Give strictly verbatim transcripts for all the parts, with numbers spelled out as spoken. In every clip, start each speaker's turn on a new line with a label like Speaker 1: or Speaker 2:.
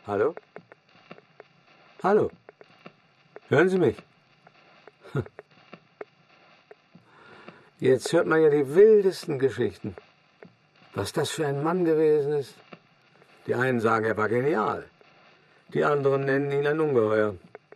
Speaker 1: Hallo? Hallo? Hören Sie mich? Jetzt hört man ja die wildesten Geschichten. Was das für ein Mann gewesen ist. Die einen sagen, er war genial. Die anderen nennen ihn ein Ungeheuer.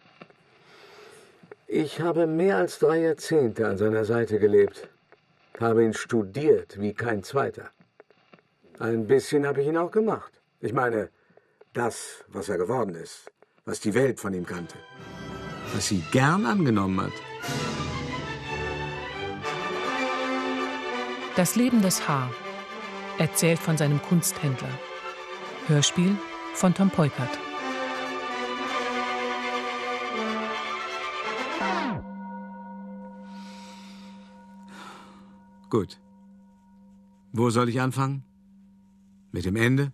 Speaker 1: Ich habe mehr als drei Jahrzehnte an seiner Seite gelebt. Habe ihn studiert wie kein zweiter. Ein bisschen habe ich ihn auch gemacht. Ich meine, das, was er geworden ist, was die Welt von ihm kannte, was sie gern angenommen hat.
Speaker 2: Das Leben des H. erzählt von seinem Kunsthändler. Hörspiel von Tom Peukert.
Speaker 1: Gut. Wo soll ich anfangen? Mit dem Ende?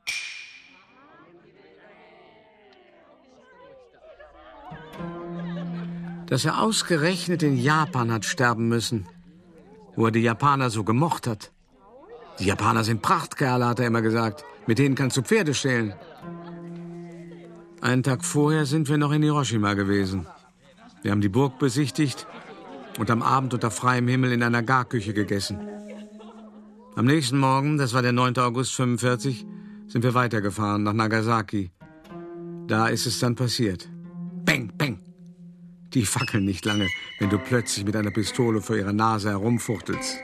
Speaker 1: Dass er ausgerechnet in Japan hat sterben müssen, wo er die Japaner so gemocht hat. Die Japaner sind Prachtkerle, hat er immer gesagt. Mit denen kannst du Pferde stehlen. Einen Tag vorher sind wir noch in Hiroshima gewesen. Wir haben die Burg besichtigt und am Abend unter freiem Himmel in einer Garküche gegessen. Am nächsten Morgen, das war der neunte August fünfundvierzig, sind wir weitergefahren nach Nagasaki. Da ist es dann passiert. Bang, bang. Die fackeln nicht lange, wenn du plötzlich mit einer Pistole vor ihrer Nase herumfuchtelst.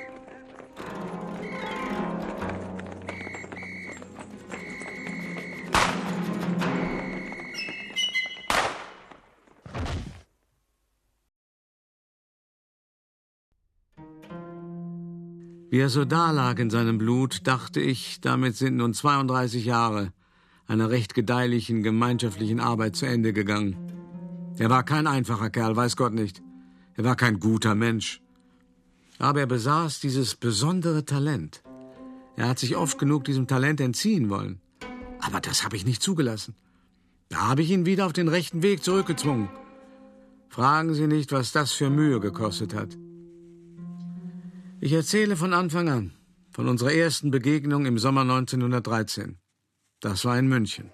Speaker 1: Wie er so dalag in seinem Blut, dachte ich, damit sind nun zweiunddreißig Jahre einer recht gedeihlichen gemeinschaftlichen Arbeit zu Ende gegangen. Er war kein einfacher Kerl, weiß Gott nicht. Er war kein guter Mensch. Aber er besaß dieses besondere Talent. Er hat sich oft genug diesem Talent entziehen wollen. Aber das habe ich nicht zugelassen. Da habe ich ihn wieder auf den rechten Weg zurückgezwungen. Fragen Sie nicht, was das für Mühe gekostet hat. Ich erzähle von Anfang an, von unserer ersten Begegnung im Sommer neunzehnhundertdreizehn. Das war in München.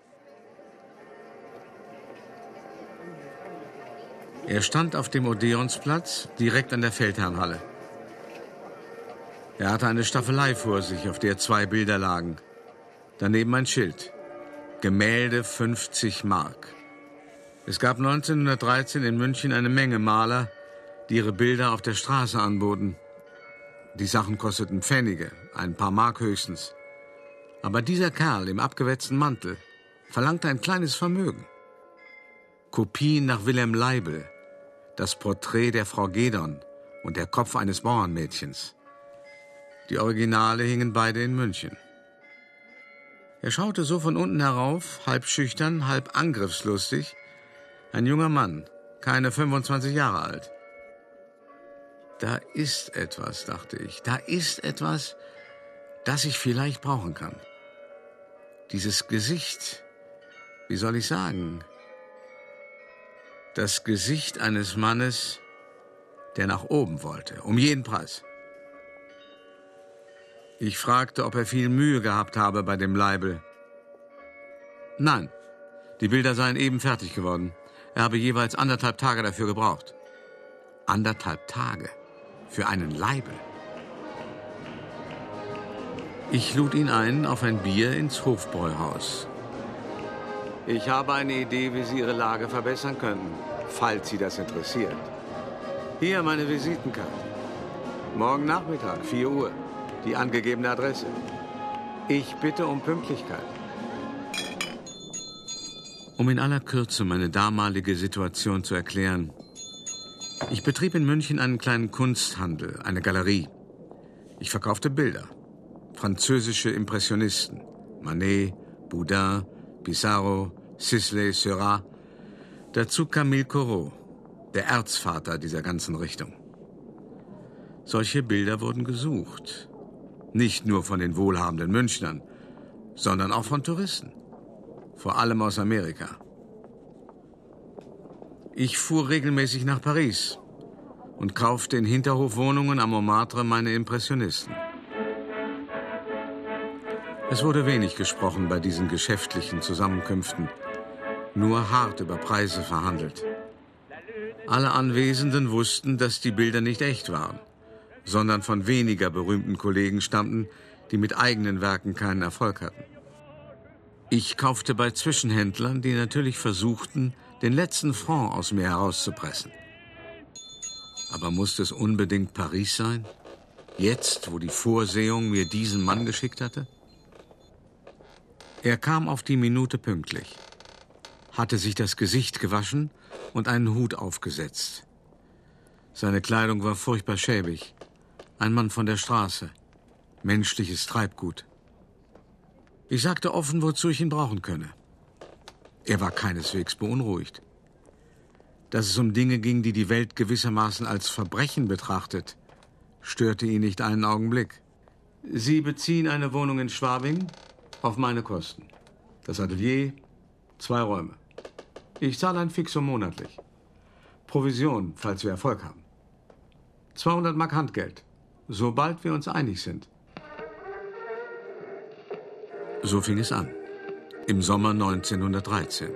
Speaker 1: Er stand auf dem Odeonsplatz, direkt an der Feldherrnhalle. Er hatte eine Staffelei vor sich, auf der zwei Bilder lagen. Daneben ein Schild. Gemälde fünfzig Mark. Es gab neunzehnhundertdreizehn in München eine Menge Maler, die ihre Bilder auf der Straße anboten. Die Sachen kosteten Pfennige, ein paar Mark höchstens. Aber dieser Kerl im abgewetzten Mantel verlangte ein kleines Vermögen. Kopien nach Wilhelm Leibl, das Porträt der Frau Gedon und der Kopf eines Bauernmädchens. Die Originale hingen beide in München. Er schaute so von unten herauf, halb schüchtern, halb angriffslustig. Ein junger Mann, keine fünfundzwanzig Jahre alt. Da ist etwas, dachte ich, da ist etwas, das ich vielleicht brauchen kann. Dieses Gesicht, wie soll ich sagen, das Gesicht eines Mannes, der nach oben wollte, um jeden Preis. Ich fragte, ob er viel Mühe gehabt habe bei dem Leibl. Nein, die Bilder seien eben fertig geworden. Er habe jeweils anderthalb Tage dafür gebraucht. Anderthalb Tage für einen Leibl. Ich lud ihn ein auf ein Bier ins Hofbräuhaus. Ich habe eine Idee, wie Sie Ihre Lage verbessern könnten, falls Sie das interessiert. Hier meine Visitenkarte. Morgen Nachmittag, vier Uhr. Die angegebene Adresse. Ich bitte um Pünktlichkeit. Um in aller Kürze meine damalige Situation zu erklären. Ich betrieb in München einen kleinen Kunsthandel, eine Galerie. Ich verkaufte Bilder. Französische Impressionisten. Manet, Boudin, Pissarro, Sisley, Seurat. Dazu Camille Corot, der Erzvater dieser ganzen Richtung. Solche Bilder wurden gesucht. Nicht nur von den wohlhabenden Münchnern, sondern auch von Touristen. Vor allem aus Amerika. Ich fuhr regelmäßig nach Paris und kaufte in Hinterhofwohnungen am Montmartre meine Impressionisten. Es wurde wenig gesprochen bei diesen geschäftlichen Zusammenkünften. nur hart über Preise verhandelt. Alle Anwesenden wussten, dass die Bilder nicht echt waren, sondern von weniger berühmten Kollegen stammten, die mit eigenen Werken keinen Erfolg hatten. Ich kaufte bei Zwischenhändlern, die natürlich versuchten, den letzten Franc aus mir herauszupressen. Aber musste es unbedingt Paris sein? Jetzt, wo die Vorsehung mir diesen Mann geschickt hatte? Er kam auf die Minute pünktlich, hatte sich das Gesicht gewaschen und einen Hut aufgesetzt. Seine Kleidung war furchtbar schäbig. Ein Mann von der Straße. Menschliches Treibgut. Ich sagte offen, wozu ich ihn brauchen könne. Er war keineswegs beunruhigt. Dass es um Dinge ging, die die Welt gewissermaßen als Verbrechen betrachtet, störte ihn nicht einen Augenblick. Sie beziehen eine Wohnung in Schwabing auf meine Kosten. Das Atelier, zwei Räume. Ich zahle ein Fixum monatlich. Provision, falls wir Erfolg haben. zweihundert Mark Handgeld, sobald wir uns einig sind. So fing es an, im Sommer neunzehnhundertdreizehn.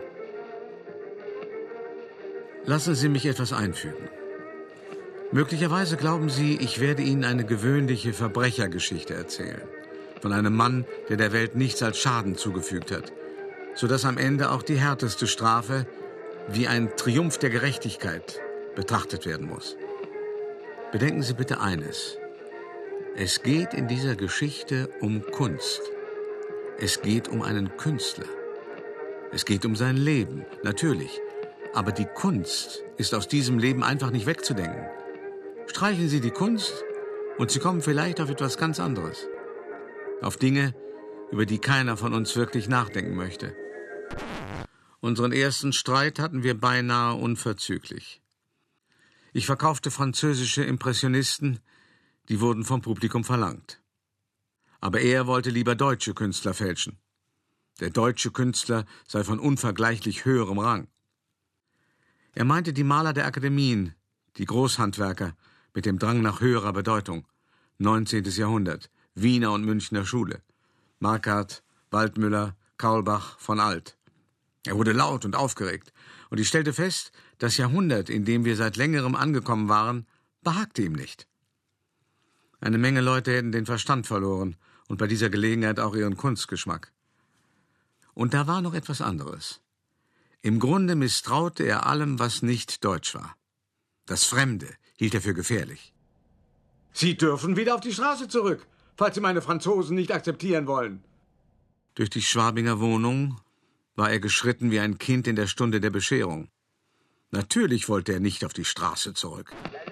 Speaker 1: Lassen Sie mich etwas einfügen. Möglicherweise glauben Sie, ich werde Ihnen eine gewöhnliche Verbrechergeschichte erzählen. Von einem Mann, der der Welt nichts als Schaden zugefügt hat, sodass am Ende auch die härteste Strafe wie ein Triumph der Gerechtigkeit betrachtet werden muss. Bedenken Sie bitte eines. Es geht in dieser Geschichte um Kunst. Es geht um einen Künstler. Es geht um sein Leben, natürlich. Aber die Kunst ist aus diesem Leben einfach nicht wegzudenken. Streichen Sie die Kunst und Sie kommen vielleicht auf etwas ganz anderes. Auf Dinge, über die keiner von uns wirklich nachdenken möchte. Unseren ersten Streit hatten wir beinahe unverzüglich. Ich verkaufte französische Impressionisten, die wurden vom Publikum verlangt. Aber er wollte lieber deutsche Künstler fälschen. Der deutsche Künstler sei von unvergleichlich höherem Rang. Er meinte die Maler der Akademien, die Großhandwerker mit dem Drang nach höherer Bedeutung, neunzehntes Jahrhundert, Wiener und Münchner Schule, Marquardt, Waldmüller, Kaulbach, von Alt. Er wurde laut und aufgeregt, und ich stellte fest, das Jahrhundert, in dem wir seit längerem angekommen waren, behagte ihm nicht. Eine Menge Leute hätten den Verstand verloren und bei dieser Gelegenheit auch ihren Kunstgeschmack. Und da war noch etwas anderes. Im Grunde misstraute er allem, was nicht deutsch war. Das Fremde hielt er für gefährlich.
Speaker 3: Sie dürfen wieder auf die Straße zurück, falls Sie meine Franzosen nicht akzeptieren wollen.
Speaker 1: Durch die Schwabinger Wohnung war er geschritten wie ein Kind in der Stunde der Bescherung. Natürlich wollte er nicht auf die Straße zurück.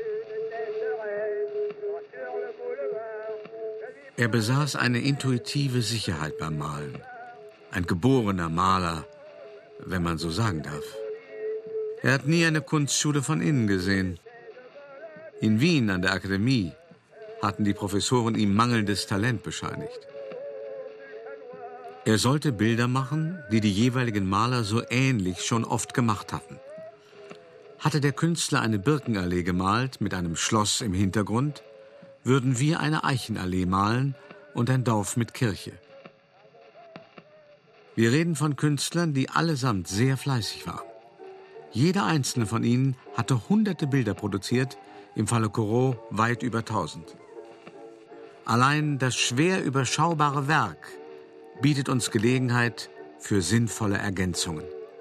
Speaker 1: Er besaß eine intuitive Sicherheit beim Malen. Ein geborener Maler, wenn man so sagen darf. Er hat nie eine Kunstschule von innen gesehen. In Wien an der Akademie hatten die Professoren ihm mangelndes Talent bescheinigt. Er sollte Bilder machen, die die jeweiligen Maler so ähnlich schon oft gemacht hatten. Hatte der Künstler eine Birkenallee gemalt mit einem Schloss im Hintergrund, würden wir eine Eichenallee malen und ein Dorf mit Kirche. Wir reden von Künstlern, die allesamt sehr fleißig waren. Jeder einzelne von ihnen hatte hunderte Bilder produziert, im Falle Corot weit über tausend. Allein das schwer überschaubare Werk bietet uns Gelegenheit für sinnvolle Ergänzungen.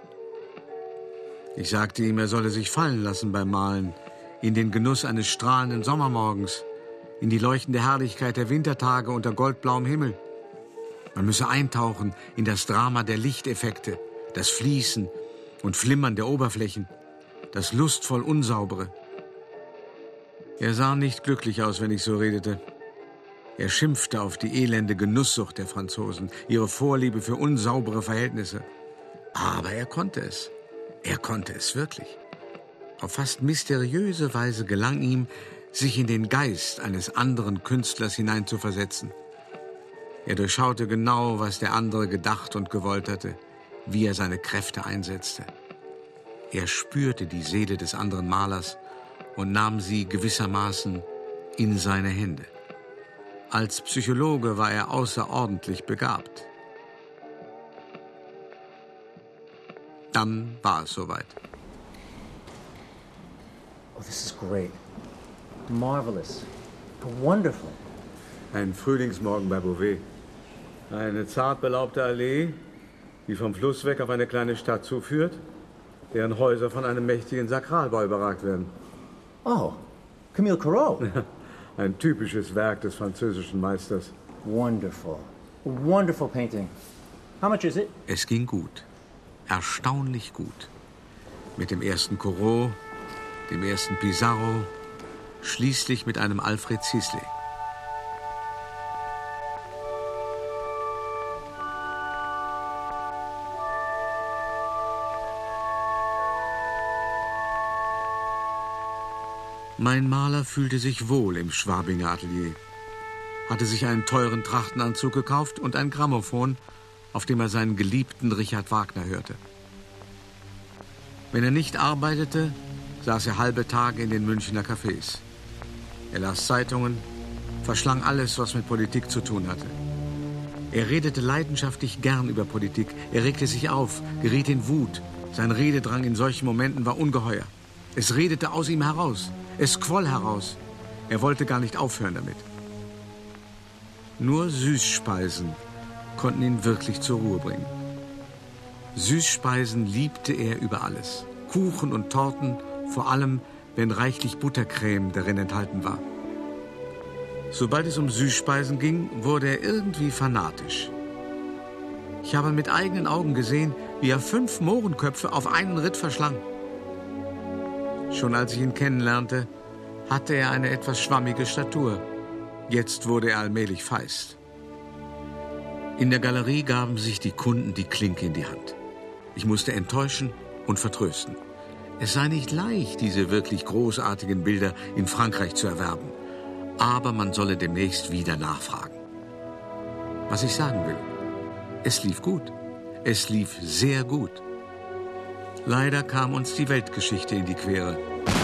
Speaker 1: Ich sagte ihm, er solle sich fallen lassen beim Malen, in den Genuss eines strahlenden Sommermorgens, in die leuchtende Herrlichkeit der Wintertage unter goldblauem Himmel. Man müsse eintauchen in das Drama der Lichteffekte, das Fließen und Flimmern der Oberflächen, das lustvoll Unsaubere. Er sah nicht glücklich aus, wenn ich so redete. Er schimpfte auf die elende Genusssucht der Franzosen, ihre Vorliebe für unsaubere Verhältnisse. Aber er konnte es. Er konnte es wirklich. Auf fast mysteriöse Weise gelang ihm, sich in den Geist eines anderen Künstlers hineinzuversetzen. Er durchschaute genau, was der andere gedacht und gewollt hatte, wie er seine Kräfte einsetzte. Er spürte die Seele des anderen Malers und nahm sie gewissermaßen in seine Hände. Als Psychologe war er außerordentlich begabt. Dann war es soweit.
Speaker 4: Oh, this is great. Marvelous. Wonderful.
Speaker 3: Ein Frühlingsmorgen bei Beauvais. Eine zart belaubte Allee, die vom Fluss weg auf eine kleine Stadt zuführt, deren Häuser von einem mächtigen Sakralbau überragt werden.
Speaker 4: Oh, Camille Corot.
Speaker 3: Ein typisches Werk des französischen Meisters.
Speaker 4: Wonderful. Wonderful painting. How much is it?
Speaker 1: Es ging gut. Erstaunlich gut. Mit dem ersten Corot, dem ersten Pissarro, schließlich mit einem Alfred Sisley. Mein Maler fühlte sich wohl im Schwabinger Atelier, hatte sich einen teuren Trachtenanzug gekauft und ein Grammophon, auf dem er seinen geliebten Richard Wagner hörte. Wenn er nicht arbeitete, saß er halbe Tage in den Münchner Cafés. Er las Zeitungen, verschlang alles, was mit Politik zu tun hatte. Er redete leidenschaftlich gern über Politik, er regte sich auf, geriet in Wut. Sein Rededrang in solchen Momenten war ungeheuer. Es redete aus ihm heraus, es quoll heraus. Er wollte gar nicht aufhören damit. Nur Süßspeisen konnten ihn wirklich zur Ruhe bringen. Süßspeisen liebte er über alles. Kuchen und Torten, vor allem, wenn reichlich Buttercreme darin enthalten war. Sobald es um Süßspeisen ging, wurde er irgendwie fanatisch. Ich habe mit eigenen Augen gesehen, wie er fünf Mohrenköpfe auf einen Ritt verschlang. Schon als ich ihn kennenlernte, hatte er eine etwas schwammige Statur. Jetzt wurde er allmählich feist. In der Galerie gaben sich die Kunden die Klinke in die Hand. Ich musste enttäuschen und vertrösten. Es sei nicht leicht, diese wirklich großartigen Bilder in Frankreich zu erwerben. Aber man solle demnächst wieder nachfragen. Was ich sagen will, es lief gut. Es lief sehr gut. Leider kam uns die Weltgeschichte in die Quere.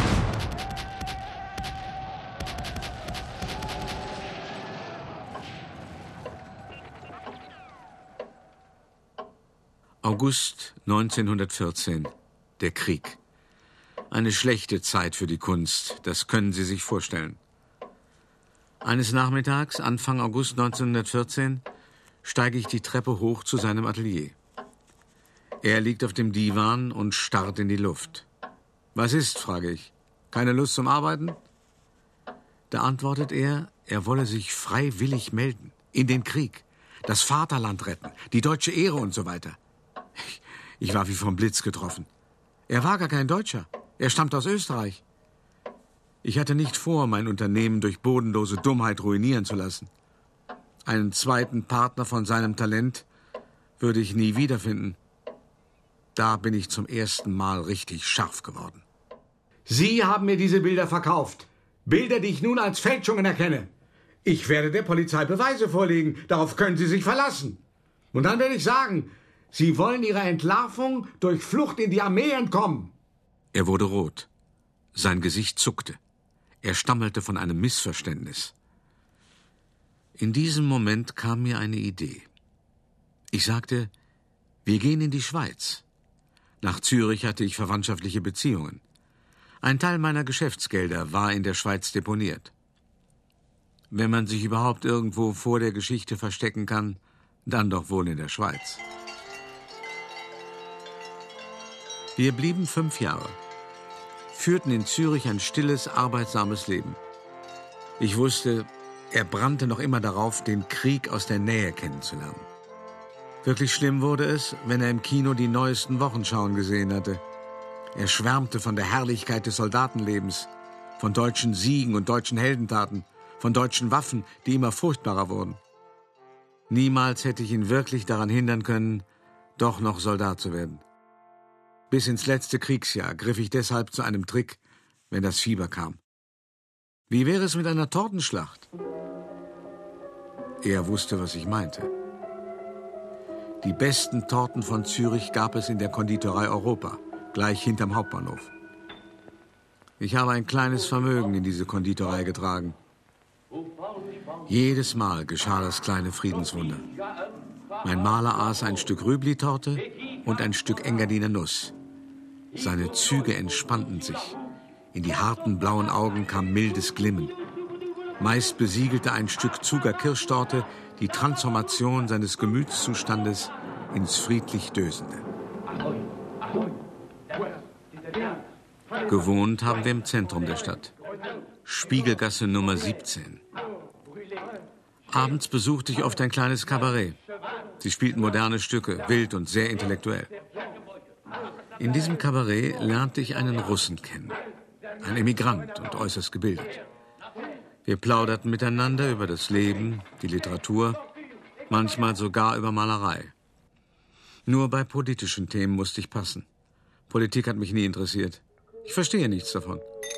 Speaker 1: August neunzehnhundertvierzehn, der Krieg. Eine schlechte Zeit für die Kunst, das können Sie sich vorstellen. Eines Nachmittags, Anfang August neunzehnhundertvierzehn, steige ich die Treppe hoch zu seinem Atelier. Er liegt auf dem Divan und starrt in die Luft. »Was ist?«, frage ich. »Keine Lust zum Arbeiten?« Da antwortet er, er wolle sich freiwillig melden. In den Krieg. Das Vaterland retten. Die deutsche Ehre und so weiter. Ich, ich war wie vom Blitz getroffen. Er war gar kein Deutscher. Er stammt aus Österreich. Ich hatte nicht vor, mein Unternehmen durch bodenlose Dummheit ruinieren zu lassen. Einen zweiten Partner von seinem Talent würde ich nie wiederfinden. Da bin ich zum ersten Mal richtig scharf geworden.
Speaker 3: Sie haben mir diese Bilder verkauft. Bilder, die ich nun als Fälschungen erkenne. Ich werde der Polizei Beweise vorlegen. Darauf können Sie sich verlassen. Und dann werde ich sagen, Sie wollen Ihrer Entlarvung durch Flucht in die Armee entkommen.
Speaker 1: Er wurde rot. Sein Gesicht zuckte. Er stammelte von einem Missverständnis. In diesem Moment kam mir eine Idee. Ich sagte, wir gehen in die Schweiz. Nach Zürich hatte ich verwandtschaftliche Beziehungen. Ein Teil meiner Geschäftsgelder war in der Schweiz deponiert. Wenn man sich überhaupt irgendwo vor der Geschichte verstecken kann, dann doch wohl in der Schweiz. Wir blieben fünf Jahre, führten in Zürich ein stilles, arbeitsames Leben. Ich wusste, er brannte noch immer darauf, den Krieg aus der Nähe kennenzulernen. Wirklich schlimm wurde es, wenn er im Kino die neuesten Wochenschauen gesehen hatte. Er schwärmte von der Herrlichkeit des Soldatenlebens, von deutschen Siegen und deutschen Heldentaten, von deutschen Waffen, die immer furchtbarer wurden. Niemals hätte ich ihn wirklich daran hindern können, doch noch Soldat zu werden. Bis ins letzte Kriegsjahr griff ich deshalb zu einem Trick, wenn das Fieber kam. Wie wäre es mit einer Tortenschlacht? Er wusste, was ich meinte. Die besten Torten von Zürich gab es in der Konditorei Europa, gleich hinterm Hauptbahnhof. Ich habe ein kleines Vermögen in diese Konditorei getragen. Jedes Mal geschah das kleine Friedenswunder. Mein Maler aß ein Stück Rübli-Torte, und ein Stück Engadiner Nuss. Seine Züge entspannten sich. In die harten blauen Augen kam mildes Glimmen. Meist besiegelte ein Stück Zuger Kirschtorte die Transformation seines Gemütszustandes ins friedlich Dösende. Gewohnt haben wir im Zentrum der Stadt. Spiegelgasse Nummer siebzehn. Abends besuchte ich oft ein kleines Kabarett. Sie spielten moderne Stücke, wild und sehr intellektuell. In diesem Kabarett lernte ich einen Russen kennen. Ein Emigrant und äußerst gebildet. Wir plauderten miteinander über das Leben, die Literatur, manchmal sogar über Malerei. Nur bei politischen Themen musste ich passen. Politik hat mich nie interessiert. Ich verstehe nichts davon.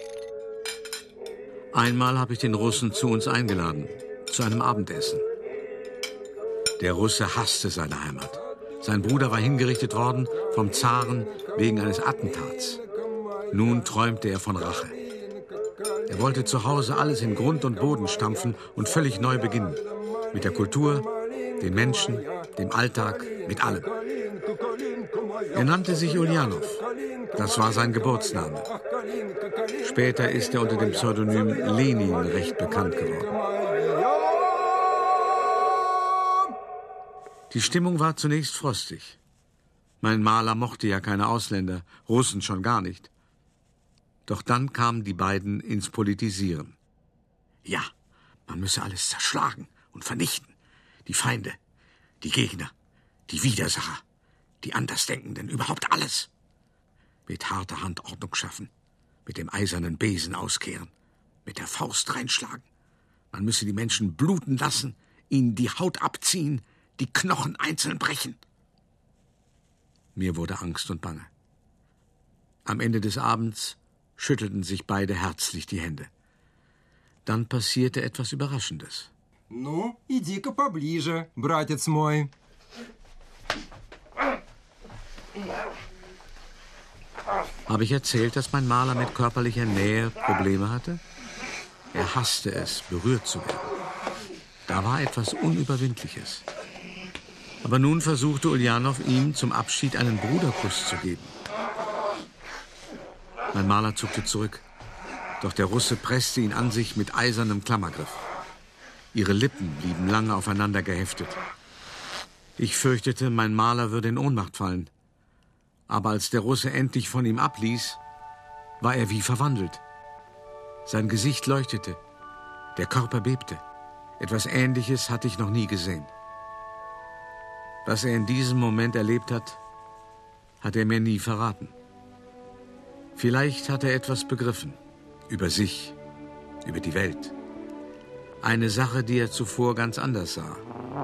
Speaker 1: Einmal habe ich den Russen zu uns eingeladen, zu einem Abendessen. Der Russe hasste seine Heimat. Sein Bruder war hingerichtet worden vom Zaren wegen eines Attentats. Nun träumte er von Rache. Er wollte zu Hause alles in Grund und Boden stampfen und völlig neu beginnen. Mit der Kultur, den Menschen, dem Alltag, mit allem. Er nannte sich Uljanov. Das war sein Geburtsname. Später ist er unter dem Pseudonym Lenin recht bekannt geworden. Die Stimmung war zunächst frostig. Mein Maler mochte ja keine Ausländer, Russen schon gar nicht. Doch dann kamen die beiden ins Politisieren. Ja, man müsse alles zerschlagen und vernichten. Die Feinde, die Gegner, die Widersacher, die Andersdenkenden, überhaupt alles. Mit harter Hand Ordnung schaffen, mit dem eisernen Besen auskehren, mit der Faust reinschlagen. Man müsse die Menschen bluten lassen, ihnen die Haut abziehen, die Knochen einzeln brechen. Mir wurde Angst und Bange. Am Ende des Abends schüttelten sich beide herzlich die Hände. Dann passierte etwas Überraschendes.
Speaker 5: Ну, иди-ка поближе, братец мой.
Speaker 1: Habe ich erzählt, dass mein Maler mit körperlicher Nähe Probleme hatte? Er hasste es, berührt zu werden. Da war etwas Unüberwindliches. Aber nun versuchte Uljanov ihm zum Abschied einen Bruderkuss zu geben. Mein Maler zuckte zurück. Doch der Russe presste ihn an sich mit eisernem Klammergriff. Ihre Lippen blieben lange aufeinander geheftet. Ich fürchtete, mein Maler würde in Ohnmacht fallen. Aber als der Russe endlich von ihm abließ, war er wie verwandelt. Sein Gesicht leuchtete, der Körper bebte. Etwas Ähnliches hatte ich noch nie gesehen. Was er in diesem Moment erlebt hat, hat er mir nie verraten. Vielleicht hat er etwas begriffen, über sich, über die Welt. Eine Sache, die er zuvor ganz anders sah.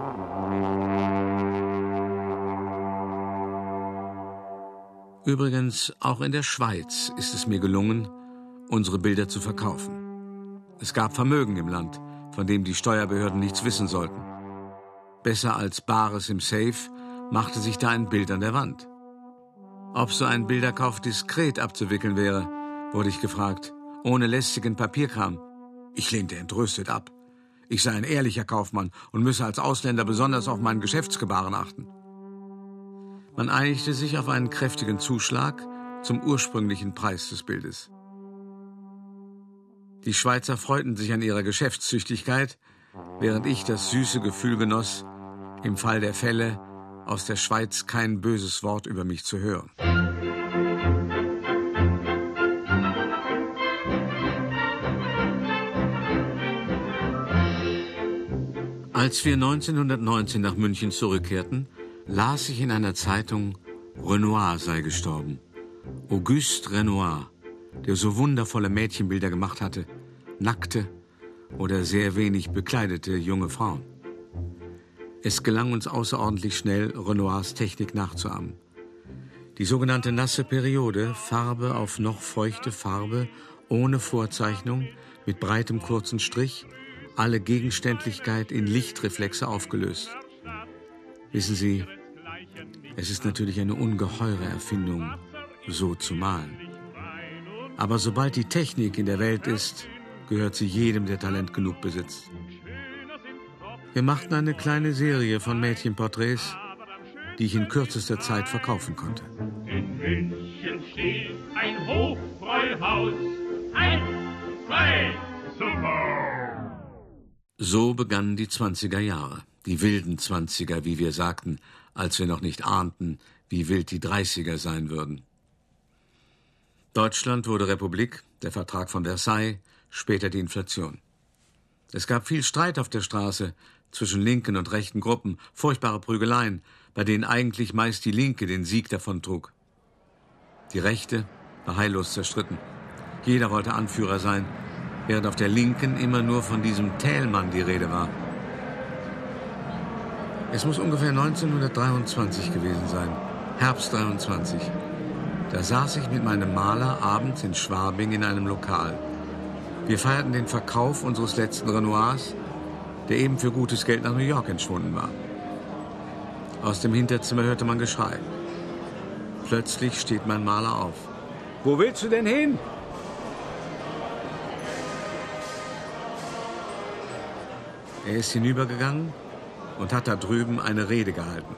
Speaker 1: Übrigens, auch in der Schweiz ist es mir gelungen, unsere Bilder zu verkaufen. Es gab Vermögen im Land, von dem die Steuerbehörden nichts wissen sollten. Besser als Bares im Safe machte sich da ein Bild an der Wand. Ob so ein Bilderkauf diskret abzuwickeln wäre, wurde ich gefragt, ohne lästigen Papierkram. Ich lehnte entrüstet ab. Ich sei ein ehrlicher Kaufmann und müsse als Ausländer besonders auf mein Geschäftsgebaren achten. Man einigte sich auf einen kräftigen Zuschlag zum ursprünglichen Preis des Bildes. Die Schweizer freuten sich an ihrer Geschäftstüchtigkeit, während ich das süße Gefühl genoss, im Fall der Fälle aus der Schweiz kein böses Wort über mich zu hören. Als wir neunzehnhundertneunzehn nach München zurückkehrten, las ich in einer Zeitung, Renoir sei gestorben. Auguste Renoir, der so wundervolle Mädchenbilder gemacht hatte, nackte oder sehr wenig bekleidete junge Frauen. Es gelang uns außerordentlich schnell, Renoirs Technik nachzuahmen. Die sogenannte nasse Periode, Farbe auf noch feuchte Farbe, ohne Vorzeichnung, mit breitem kurzen Strich, alle Gegenständlichkeit in Lichtreflexe aufgelöst. Wissen Sie, es ist natürlich eine ungeheure Erfindung, so zu malen. Aber sobald die Technik in der Welt ist, gehört sie jedem, der Talent genug besitzt. Wir machten eine kleine Serie von Mädchenporträts, die ich in kürzester Zeit verkaufen konnte.
Speaker 6: In München steht ein Hofbräuhaus. Eins, zwei, super!
Speaker 1: So begannen die zwanziger Jahre, die wilden Zwanziger, wie wir sagten, als wir noch nicht ahnten, wie wild die Dreißiger sein würden. Deutschland wurde Republik, der Vertrag von Versailles, später die Inflation. Es gab viel Streit auf der Straße zwischen linken und rechten Gruppen, furchtbare Prügeleien, bei denen eigentlich meist die Linke den Sieg davontrug. Die Rechte war heillos zerstritten. Jeder wollte Anführer sein, während auf der Linken immer nur von diesem Thälmann die Rede war. Es muss ungefähr neunzehnhundertdreiundzwanzig gewesen sein, Herbst dreiundzwanzig. Da saß ich mit meinem Maler abends in Schwabing in einem Lokal. Wir feierten den Verkauf unseres letzten Renoirs, der eben für gutes Geld nach New York entschwunden war. Aus dem Hinterzimmer hörte man Geschrei. Plötzlich steht mein Maler auf.
Speaker 3: Wo willst du denn hin?
Speaker 1: Er ist hinübergegangen und hat da drüben eine Rede gehalten.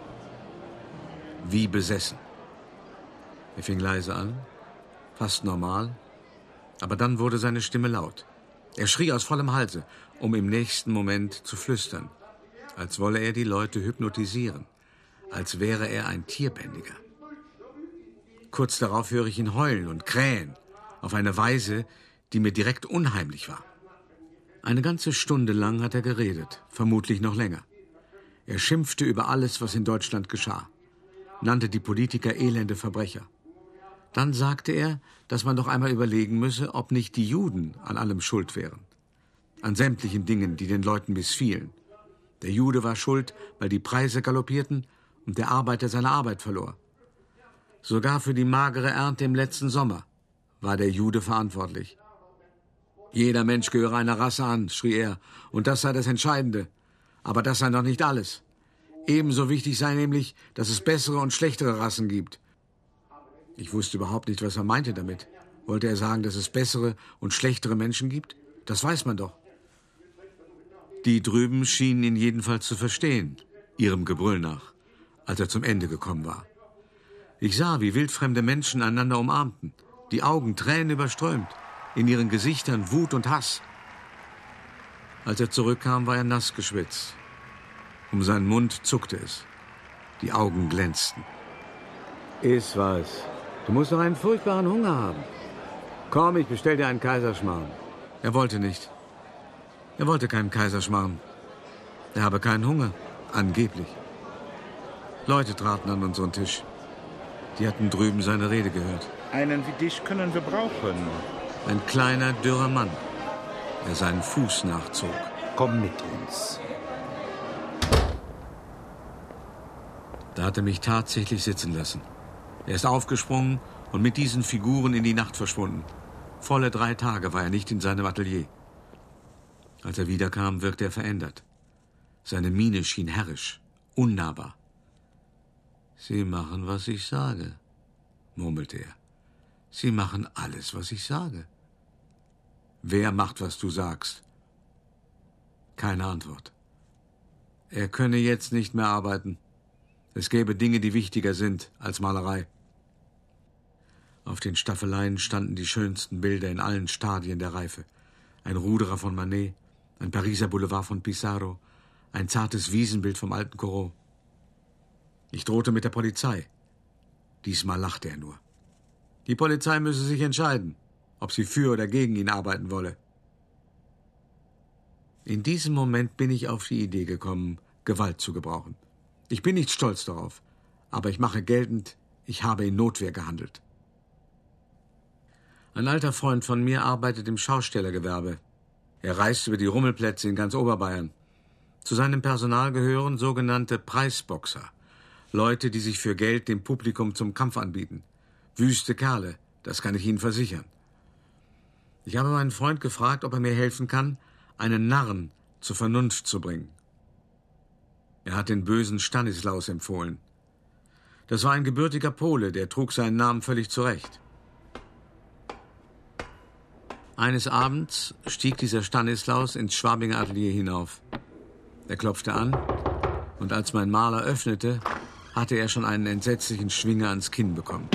Speaker 1: Wie besessen. Er fing leise an, fast normal, aber dann wurde seine Stimme laut. Er schrie aus vollem Halse, um im nächsten Moment zu flüstern, als wolle er die Leute hypnotisieren, als wäre er ein Tierbändiger. Kurz darauf höre ich ihn heulen und krähen, auf eine Weise, die mir direkt unheimlich war. Eine ganze Stunde lang hat er geredet, vermutlich noch länger. Er schimpfte über alles, was in Deutschland geschah, nannte die Politiker elende Verbrecher. Dann sagte er, dass man doch einmal überlegen müsse, ob nicht die Juden an allem schuld wären. An sämtlichen Dingen, die den Leuten missfielen. Der Jude war schuld, weil die Preise galoppierten und der Arbeiter seine Arbeit verlor. Sogar für die magere Ernte im letzten Sommer war der Jude verantwortlich. Jeder Mensch gehöre einer Rasse an, schrie er, und das sei das Entscheidende. Aber das sei noch nicht alles. Ebenso wichtig sei nämlich, dass es bessere und schlechtere Rassen gibt. Ich wusste überhaupt nicht, was er meinte damit. Wollte er sagen, dass es bessere und schlechtere Menschen gibt? Das weiß man doch. Die drüben schienen ihn jedenfalls zu verstehen, ihrem Gebrüll nach, als er zum Ende gekommen war. Ich sah, wie wildfremde Menschen einander umarmten, die Augen tränenüberströmt, in ihren Gesichtern Wut und Hass. Als er zurückkam, war er nass geschwitzt. Um seinen Mund zuckte es. Die Augen glänzten.
Speaker 3: Iss was. Du musst doch einen furchtbaren Hunger haben. Komm, ich bestell dir einen Kaiserschmarrn.
Speaker 1: Er wollte nicht. Er wollte keinen Kaiserschmarrn. Er habe keinen Hunger, angeblich. Leute traten an unseren Tisch. Die hatten drüben seine Rede gehört.
Speaker 7: Einen wie dich können wir brauchen.
Speaker 1: Ein kleiner, dürrer Mann, der seinen Fuß nachzog.
Speaker 7: Komm mit uns.
Speaker 1: Da hat er mich tatsächlich sitzen lassen. Er ist aufgesprungen und mit diesen Figuren in die Nacht verschwunden. Volle drei Tage war er nicht in seinem Atelier. Als er wiederkam, wirkte er verändert. Seine Miene schien herrisch, unnahbar. »Sie machen, was ich sage«, murmelte er. »Sie machen alles, was ich sage.« »Wer macht, was du sagst?« Keine Antwort. Er könne jetzt nicht mehr arbeiten. Es gäbe Dinge, die wichtiger sind als Malerei. Auf den Staffeleien standen die schönsten Bilder in allen Stadien der Reife. Ein Ruderer von Manet, ein Pariser Boulevard von Pissarro, ein zartes Wiesenbild vom alten Corot. Ich drohte mit der Polizei. Diesmal lachte er nur. Die Polizei müsse sich entscheiden, ob sie für oder gegen ihn arbeiten wolle. In diesem Moment bin ich auf die Idee gekommen, Gewalt zu gebrauchen. Ich bin nicht stolz darauf, aber ich mache geltend, ich habe in Notwehr gehandelt. Ein alter Freund von mir arbeitet im Schaustellergewerbe. Er reist über die Rummelplätze in ganz Oberbayern. Zu seinem Personal gehören sogenannte Preisboxer. Leute, die sich für Geld dem Publikum zum Kampf anbieten. Wüste Kerle, das kann ich Ihnen versichern. Ich habe meinen Freund gefragt, ob er mir helfen kann, einen Narren zur Vernunft zu bringen. Er hat den bösen Stanislaus empfohlen. Das war ein gebürtiger Pole, der trug seinen Namen völlig zurecht. Eines Abends stieg dieser Stanislaus ins Schwabinger Atelier hinauf. Er klopfte an und als mein Maler öffnete, hatte er schon einen entsetzlichen Schwinger ans Kinn bekommen.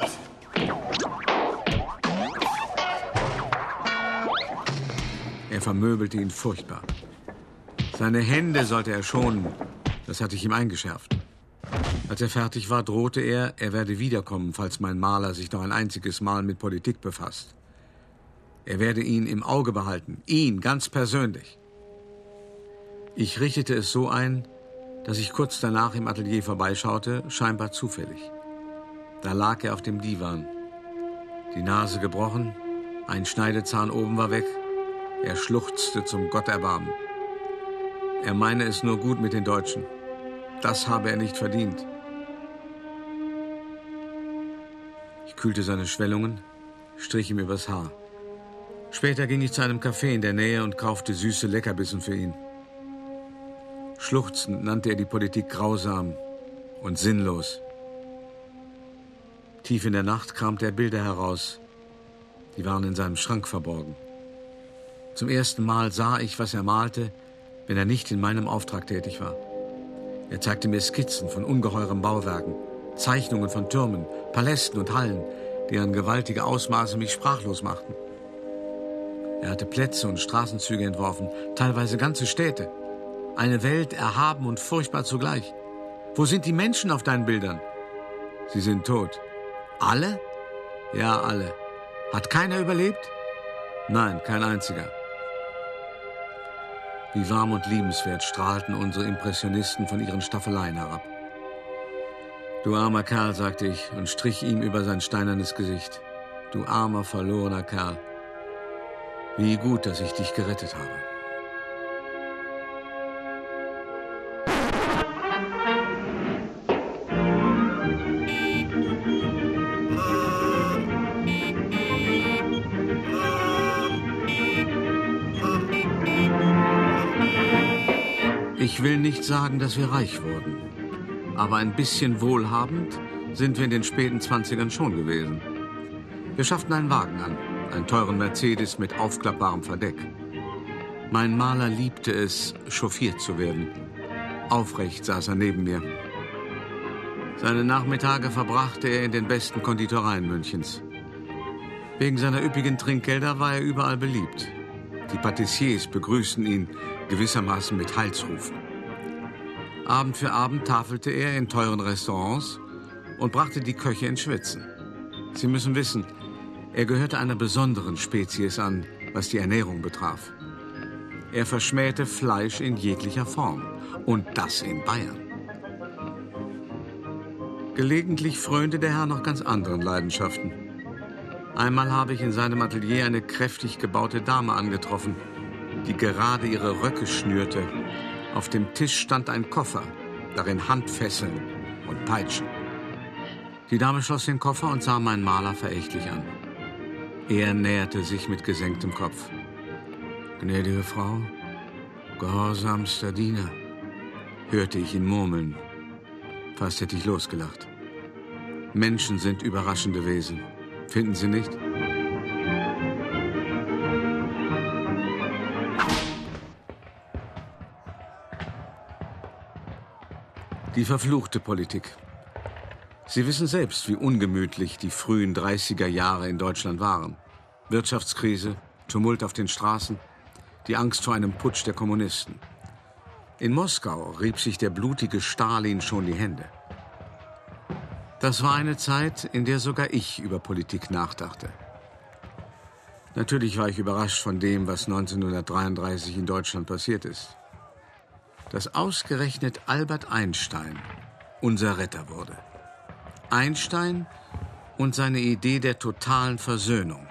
Speaker 1: Er vermöbelte ihn furchtbar. Seine Hände sollte er schonen, das hatte ich ihm eingeschärft. Als er fertig war, drohte er, er werde wiederkommen, falls mein Maler sich noch ein einziges Mal mit Politik befasst. Er werde ihn im Auge behalten, ihn ganz persönlich. Ich richtete es so ein, dass ich kurz danach im Atelier vorbeischaute, scheinbar zufällig. Da lag er auf dem Divan. Die Nase gebrochen, ein Schneidezahn oben war weg. Er schluchzte zum Gotterbarmen. Er meine es nur gut mit den Deutschen. Das habe er nicht verdient. Ich kühlte seine Schwellungen, strich ihm übers Haar. Später ging ich zu einem Café in der Nähe und kaufte süße Leckerbissen für ihn. Schluchzend nannte er die Politik grausam und sinnlos. Tief in der Nacht kramte er Bilder heraus. Die waren in seinem Schrank verborgen. Zum ersten Mal sah ich, was er malte, wenn er nicht in meinem Auftrag tätig war. Er zeigte mir Skizzen von ungeheuren Bauwerken, Zeichnungen von Türmen, Palästen und Hallen, deren gewaltige Ausmaße mich sprachlos machten. Er hatte Plätze und Straßenzüge entworfen, teilweise ganze Städte. Eine Welt erhaben und furchtbar zugleich. Wo sind die Menschen auf deinen Bildern? Sie sind tot. Alle? Ja, alle. Hat keiner überlebt? Nein, kein einziger. Wie warm und liebenswert strahlten unsere Impressionisten von ihren Staffeleien herab. Du armer Kerl, sagte ich und strich ihm über sein steinernes Gesicht. Du armer, verlorener Kerl. Wie gut, dass ich dich gerettet habe. Ich will nicht sagen, dass wir reich wurden. Aber ein bisschen wohlhabend sind wir in den späten Zwanzigern schon gewesen. Wir schafften einen Wagen an, einen teuren Mercedes mit aufklappbarem Verdeck. Mein Maler liebte es, chauffiert zu werden. Aufrecht saß er neben mir. Seine Nachmittage verbrachte er in den besten Konditoreien Münchens. Wegen seiner üppigen Trinkgelder war er überall beliebt. Die Patissiers begrüßten ihn gewissermaßen mit Heilsrufen. Abend für Abend tafelte er in teuren Restaurants und brachte die Köche ins Schwitzen. Sie müssen wissen, er gehörte einer besonderen Spezies an, was die Ernährung betraf. Er verschmähte Fleisch in jeglicher Form, und das in Bayern. Gelegentlich frönte der Herr noch ganz anderen Leidenschaften. Einmal habe ich in seinem Atelier eine kräftig gebaute Dame angetroffen, die gerade ihre Röcke schnürte. Auf dem Tisch stand ein Koffer, darin Handfesseln und Peitschen. Die Dame schloss den Koffer und sah meinen Maler verächtlich an. Er näherte sich mit gesenktem Kopf. Gnädige Frau, gehorsamster Diener, hörte ich ihn murmeln. Fast hätte ich losgelacht. Menschen sind überraschende Wesen. Finden Sie nicht? Die verfluchte Politik. Sie wissen selbst, wie ungemütlich die frühen dreißiger Jahre in Deutschland waren. Wirtschaftskrise, Tumult auf den Straßen, die Angst vor einem Putsch der Kommunisten. In Moskau rieb sich der blutige Stalin schon die Hände. Das war eine Zeit, in der sogar ich über Politik nachdachte. Natürlich war ich überrascht von dem, was neunzehnhundertdreiunddreißig in Deutschland passiert ist. Dass ausgerechnet Albert Einstein unser Retter wurde. Einstein und seine Idee der totalen Versöhnung.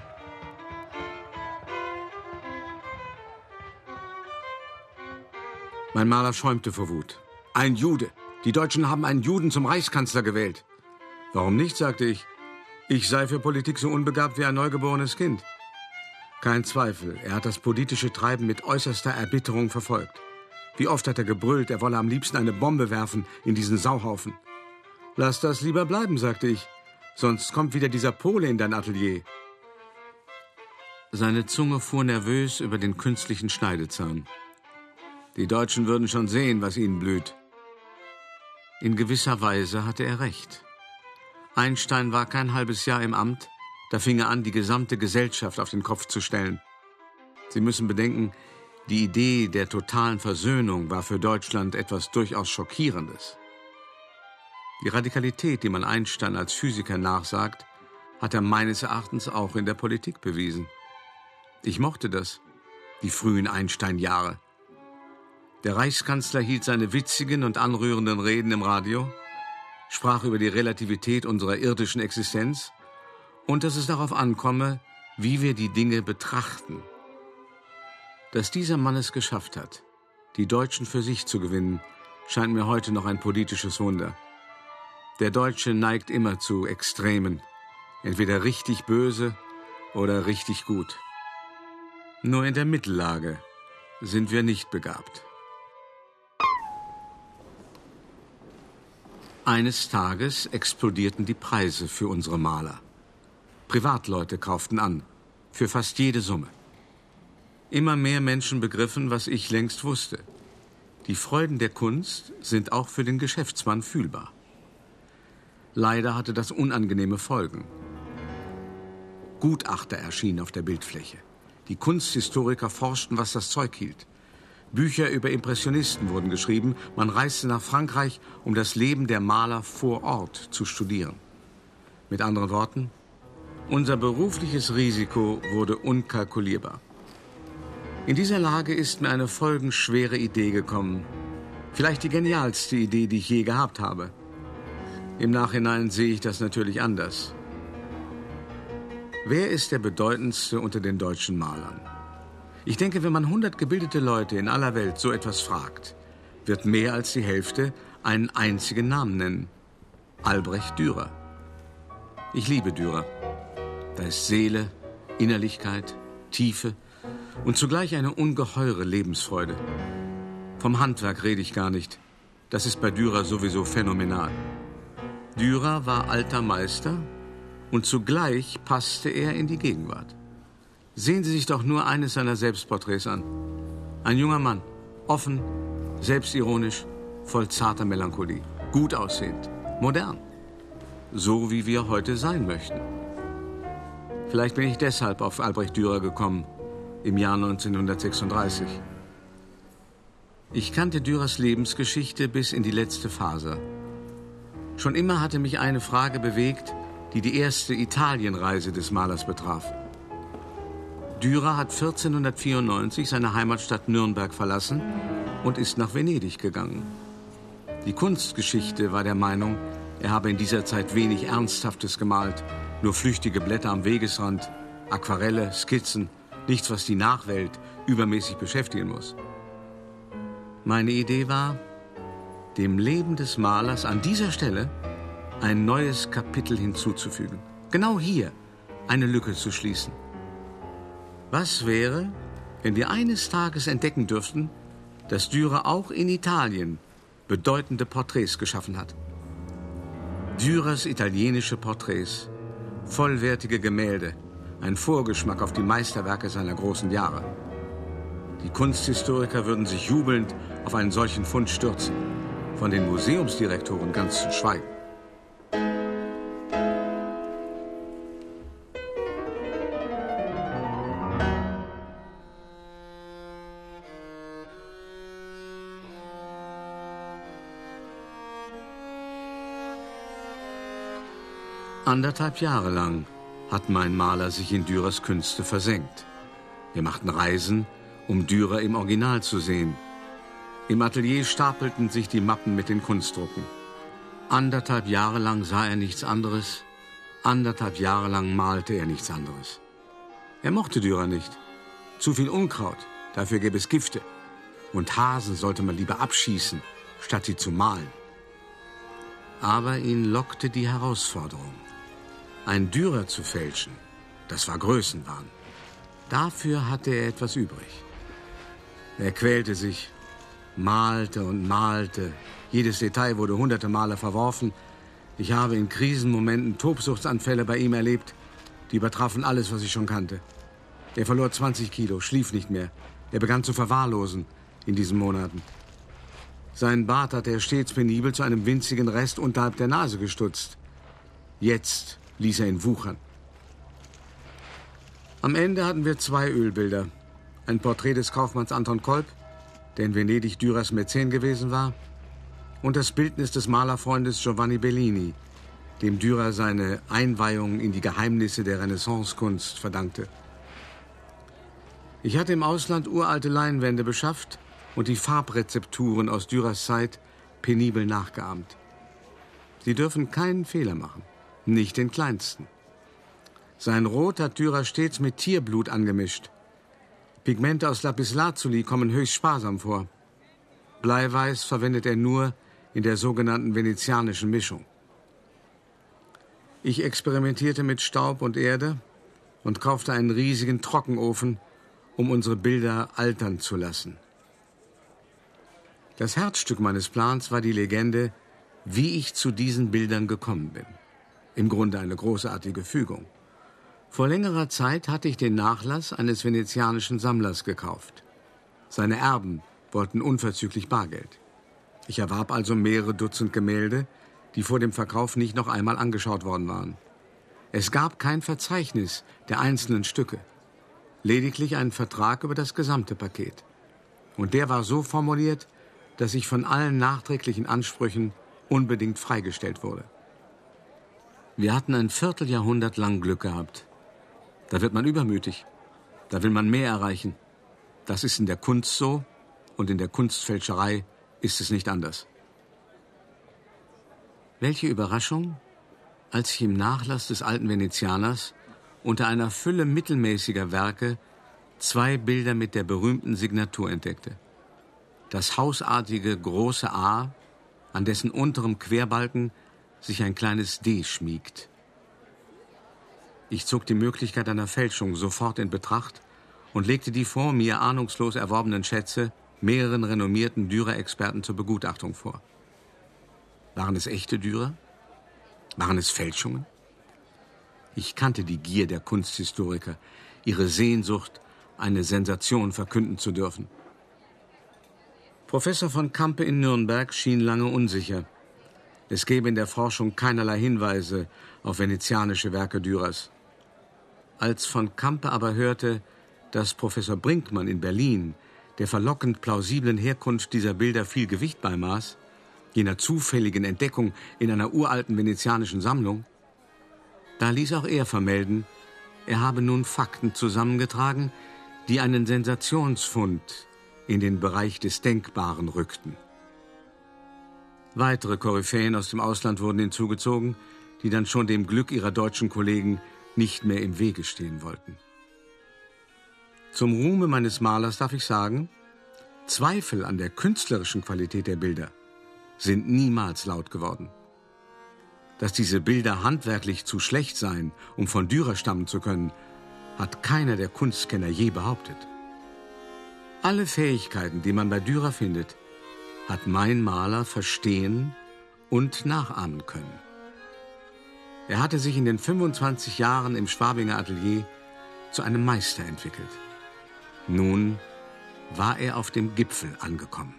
Speaker 1: Mein Maler schäumte vor Wut. Ein Jude. Die Deutschen haben einen Juden zum Reichskanzler gewählt. Warum nicht, sagte ich. Ich sei für Politik so unbegabt wie ein neugeborenes Kind. Kein Zweifel, er hat das politische Treiben mit äußerster Erbitterung verfolgt. Wie oft hat er gebrüllt, er wolle am liebsten eine Bombe werfen in diesen Sauhaufen. Lass das lieber bleiben, sagte ich. Sonst kommt wieder dieser Pole in dein Atelier. Seine Zunge fuhr nervös über den künstlichen Schneidezahn. Die Deutschen würden schon sehen, was ihnen blüht. In gewisser Weise hatte er recht. Einstein war kein halbes Jahr im Amt, da fing er an, die gesamte Gesellschaft auf den Kopf zu stellen. Sie müssen bedenken, die Idee der totalen Versöhnung war für Deutschland etwas durchaus Schockierendes. Die Radikalität, die man Einstein als Physiker nachsagt, hat er meines Erachtens auch in der Politik bewiesen. Ich mochte das, die frühen Einstein-Jahre. Der Reichskanzler hielt seine witzigen und anrührenden Reden im Radio, sprach über die Relativität unserer irdischen Existenz und dass es darauf ankomme, wie wir die Dinge betrachten. Dass dieser Mann es geschafft hat, die Deutschen für sich zu gewinnen, scheint mir heute noch ein politisches Wunder. Der Deutsche neigt immer zu Extremen, entweder richtig böse oder richtig gut. Nur in der Mittellage sind wir nicht begabt. Eines Tages explodierten die Preise für unsere Maler. Privatleute kauften an, für fast jede Summe. Immer mehr Menschen begriffen, was ich längst wusste. Die Freuden der Kunst sind auch für den Geschäftsmann fühlbar. Leider hatte das unangenehme Folgen. Gutachter erschienen auf der Bildfläche. Die Kunsthistoriker forschten, was das Zeug hielt. Bücher über Impressionisten wurden geschrieben. Man reiste nach Frankreich, um das Leben der Maler vor Ort zu studieren. Mit anderen Worten, unser berufliches Risiko wurde unkalkulierbar. In dieser Lage ist mir eine folgenschwere Idee gekommen. Vielleicht die genialste Idee, die ich je gehabt habe. Im Nachhinein sehe ich das natürlich anders. Wer ist der bedeutendste unter den deutschen Malern? Ich denke, wenn man hundert gebildete Leute in aller Welt so etwas fragt, wird mehr als die Hälfte einen einzigen Namen nennen. Albrecht Dürer. Ich liebe Dürer. Da ist Seele, Innerlichkeit, Tiefe und zugleich eine ungeheure Lebensfreude. Vom Handwerk rede ich gar nicht. Das ist bei Dürer sowieso phänomenal. Dürer war alter Meister und zugleich passte er in die Gegenwart. Sehen Sie sich doch nur eines seiner Selbstporträts an. Ein junger Mann, offen, selbstironisch, voll zarter Melancholie, gut aussehend, modern. So wie wir heute sein möchten. Vielleicht bin ich deshalb auf Albrecht Dürer gekommen, im Jahr neunzehnhundertsechsunddreißig. Ich kannte Dürers Lebensgeschichte bis in die letzte Faser. Schon immer hatte mich eine Frage bewegt, die die erste Italienreise des Malers betraf. Dürer hat vierzehnhundertvierundneunzig seine Heimatstadt Nürnberg verlassen und ist nach Venedig gegangen. Die Kunstgeschichte war der Meinung, er habe in dieser Zeit wenig Ernsthaftes gemalt, nur flüchtige Blätter am Wegesrand, Aquarelle, Skizzen, nichts, was die Nachwelt übermäßig beschäftigen muss. Meine Idee war, dem Leben des Malers an dieser Stelle ein neues Kapitel hinzuzufügen. Genau hier eine Lücke zu schließen. Was wäre, wenn wir eines Tages entdecken dürften, dass Dürer auch in Italien bedeutende Porträts geschaffen hat? Dürers italienische Porträts, vollwertige Gemälde, ein Vorgeschmack auf die Meisterwerke seiner großen Jahre. Die Kunsthistoriker würden sich jubelnd auf einen solchen Fund stürzen, von den Museumsdirektoren ganz zu schweigen. Anderthalb Jahre lang hat mein Maler sich in Dürers Künste versenkt. Wir machten Reisen, um Dürer im Original zu sehen. Im Atelier stapelten sich die Mappen mit den Kunstdrucken. Anderthalb Jahre lang sah er nichts anderes, anderthalb Jahre lang malte er nichts anderes. Er mochte Dürer nicht. Zu viel Unkraut, dafür gäbe es Gifte. Und Hasen sollte man lieber abschießen, statt sie zu malen. Aber ihn lockte die Herausforderung. Ein Dürer zu fälschen, das war Größenwahn. Dafür hatte er etwas übrig. Er quälte sich, malte und malte. Jedes Detail wurde hunderte Male verworfen. Ich habe in Krisenmomenten Tobsuchtsanfälle bei ihm erlebt, die übertrafen alles, was ich schon kannte. Er verlor zwanzig Kilo, schlief nicht mehr. Er begann zu verwahrlosen in diesen Monaten. Sein Bart hat er stets penibel zu einem winzigen Rest unterhalb der Nase gestutzt. Jetzt ließ er ihn wuchern. Am Ende hatten wir zwei Ölbilder. Ein Porträt des Kaufmanns Anton Kolb, der in Venedig Dürers Mäzen gewesen war, und das Bildnis des Malerfreundes Giovanni Bellini, dem Dürer seine Einweihung in die Geheimnisse der Renaissancekunst verdankte. Ich hatte im Ausland uralte Leinwände beschafft und die Farbrezepturen aus Dürers Zeit penibel nachgeahmt. Sie dürfen keinen Fehler machen, nicht den kleinsten. Sein Rot hat Dürer stets mit Tierblut angemischt. Pigmente aus Lapislazuli kommen höchst sparsam vor. Bleiweiß verwendet er nur in der sogenannten venezianischen Mischung. Ich experimentierte mit Staub und Erde und kaufte einen riesigen Trockenofen, um unsere Bilder altern zu lassen. Das Herzstück meines Plans war die Legende, wie ich zu diesen Bildern gekommen bin. Im Grunde eine großartige Fügung. Vor längerer Zeit hatte ich den Nachlass eines venezianischen Sammlers gekauft. Seine Erben wollten unverzüglich Bargeld. Ich erwarb also mehrere Dutzend Gemälde, die vor dem Verkauf nicht noch einmal angeschaut worden waren. Es gab kein Verzeichnis der einzelnen Stücke, lediglich einen Vertrag über das gesamte Paket. Und der war so formuliert, dass ich von allen nachträglichen Ansprüchen unbedingt freigestellt wurde. Wir hatten ein Vierteljahrhundert lang Glück gehabt. Da wird man übermütig. Da will man mehr erreichen. Das ist in der Kunst so und in der Kunstfälscherei ist es nicht anders. Welche Überraschung, als ich im Nachlass des alten Venezianers unter einer Fülle mittelmäßiger Werke zwei Bilder mit der berühmten Signatur entdeckte. Das hausartige große A, an dessen unterem Querbalken sich ein kleines D schmiegt. Ich zog die Möglichkeit einer Fälschung sofort in Betracht und legte die vor mir ahnungslos erworbenen Schätze mehreren renommierten Dürer-Experten zur Begutachtung vor. Waren es echte Dürer? Waren es Fälschungen? Ich kannte die Gier der Kunsthistoriker, ihre Sehnsucht, eine Sensation verkünden zu dürfen. Professor von Campe in Nürnberg schien lange unsicher. Es gäbe in der Forschung keinerlei Hinweise auf venezianische Werke Dürers. Als von Campe aber hörte, dass Professor Brinkmann in Berlin der verlockend plausiblen Herkunft dieser Bilder viel Gewicht beimaß, jener zufälligen Entdeckung in einer uralten venezianischen Sammlung, da ließ auch er vermelden, er habe nun Fakten zusammengetragen, die einen Sensationsfund in den Bereich des Denkbaren rückten. Weitere Koryphäen aus dem Ausland wurden hinzugezogen, die dann schon dem Glück ihrer deutschen Kollegen nicht mehr im Wege stehen wollten. Zum Ruhme meines Malers darf ich sagen, Zweifel an der künstlerischen Qualität der Bilder sind niemals laut geworden. Dass diese Bilder handwerklich zu schlecht seien, um von Dürer stammen zu können, hat keiner der Kunstkenner je behauptet. Alle Fähigkeiten, die man bei Dürer findet, hat mein Maler verstehen und nachahmen können. Er hatte sich in den fünfundzwanzig Jahren im Schwabinger Atelier zu einem Meister entwickelt. Nun war er auf dem Gipfel angekommen.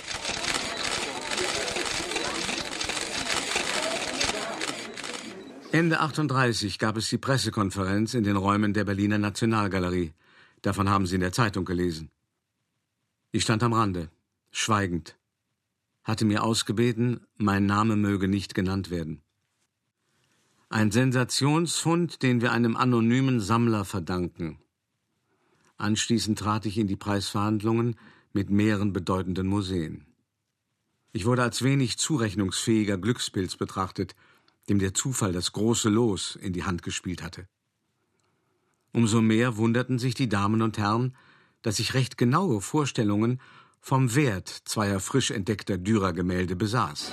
Speaker 1: Ende achtunddreißig gab es die Pressekonferenz in den Räumen der Berliner Nationalgalerie. Davon haben Sie in der Zeitung gelesen. Ich stand am Rande, schweigend, hatte mir ausgebeten, mein Name möge nicht genannt werden. Ein Sensationsfund, den wir einem anonymen Sammler verdanken. Anschließend trat ich in die Preisverhandlungen mit mehreren bedeutenden Museen. Ich wurde als wenig zurechnungsfähiger Glückspilz betrachtet, dem der Zufall das große Los in die Hand gespielt hatte. Umso mehr wunderten sich die Damen und Herren, dass ich recht genaue Vorstellungen vom Wert zweier frisch entdeckter Dürer-Gemälde besaß.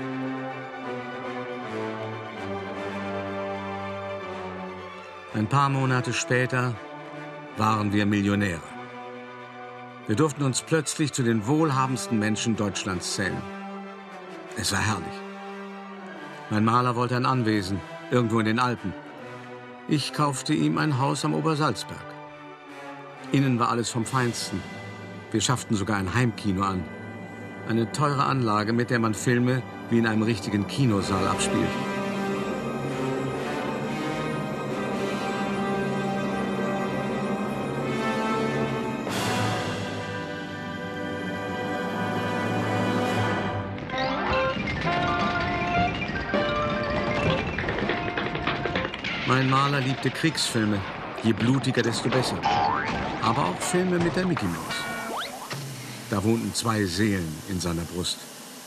Speaker 1: Ein paar Monate später waren wir Millionäre. Wir durften uns plötzlich zu den wohlhabendsten Menschen Deutschlands zählen. Es war herrlich. Mein Maler wollte ein Anwesen, irgendwo in den Alpen. Ich kaufte ihm ein Haus am Obersalzberg. Innen war alles vom Feinsten. Wir schafften sogar ein Heimkino an. Eine teure Anlage, mit der man Filme wie in einem richtigen Kinosaal abspielt. Mein Maler liebte Kriegsfilme. Je blutiger, desto besser. Aber auch Filme mit der Mickey Maus. Da wohnten zwei Seelen in seiner Brust.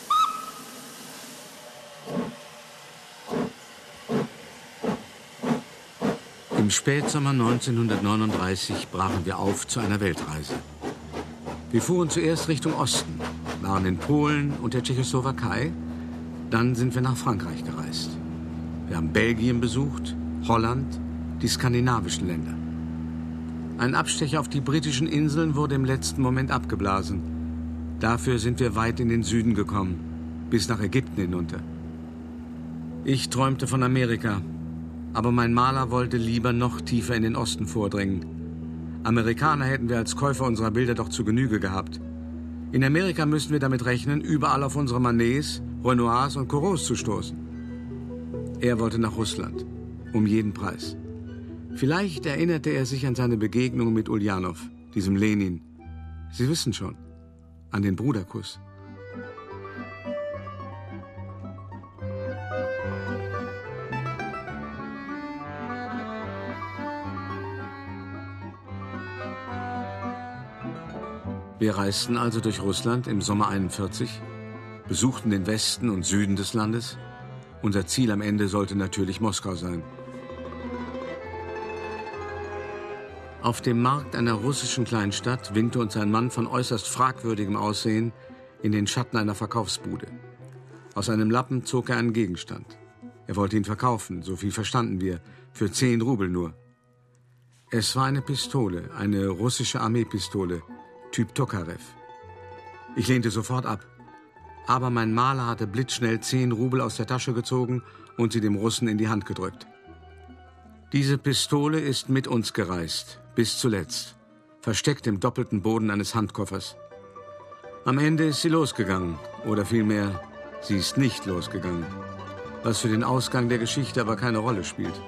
Speaker 1: Im Spätsommer neunzehnhundertneununddreißig brachen wir auf zu einer Weltreise. Wir fuhren zuerst Richtung Osten, waren in Polen und der Tschechoslowakei. Dann sind wir nach Frankreich gereist. Wir haben Belgien besucht, Holland, die skandinavischen Länder. Ein Abstecher auf die britischen Inseln wurde im letzten Moment abgeblasen. Dafür sind wir weit in den Süden gekommen, bis nach Ägypten hinunter. Ich träumte von Amerika, aber mein Maler wollte lieber noch tiefer in den Osten vordringen. Amerikaner hätten wir als Käufer unserer Bilder doch zu Genüge gehabt. In Amerika müssten wir damit rechnen, überall auf unsere Manets, Renoirs und Corrots zu stoßen. Er wollte nach Russland. Um jeden Preis. Vielleicht erinnerte er sich an seine Begegnung mit Uljanov, diesem Lenin. Sie wissen schon, an den Bruderkuss. Wir reisten also durch Russland im Sommer einundvierzig, besuchten den Westen und Süden des Landes. Unser Ziel am Ende sollte natürlich Moskau sein. Auf dem Markt einer russischen Kleinstadt winkte uns ein Mann von äußerst fragwürdigem Aussehen in den Schatten einer Verkaufsbude. Aus einem Lappen zog er einen Gegenstand. Er wollte ihn verkaufen, so viel verstanden wir, für zehn Rubel nur. Es war eine Pistole, eine russische Armeepistole, Typ Tokarev. Ich lehnte sofort ab. Aber mein Maler hatte blitzschnell zehn Rubel aus der Tasche gezogen und sie dem Russen in die Hand gedrückt. Diese Pistole ist mit uns gereist, bis zuletzt, versteckt im doppelten Boden eines Handkoffers. Am Ende ist sie losgegangen, oder vielmehr, sie ist nicht losgegangen, was für den Ausgang der Geschichte aber keine Rolle spielt.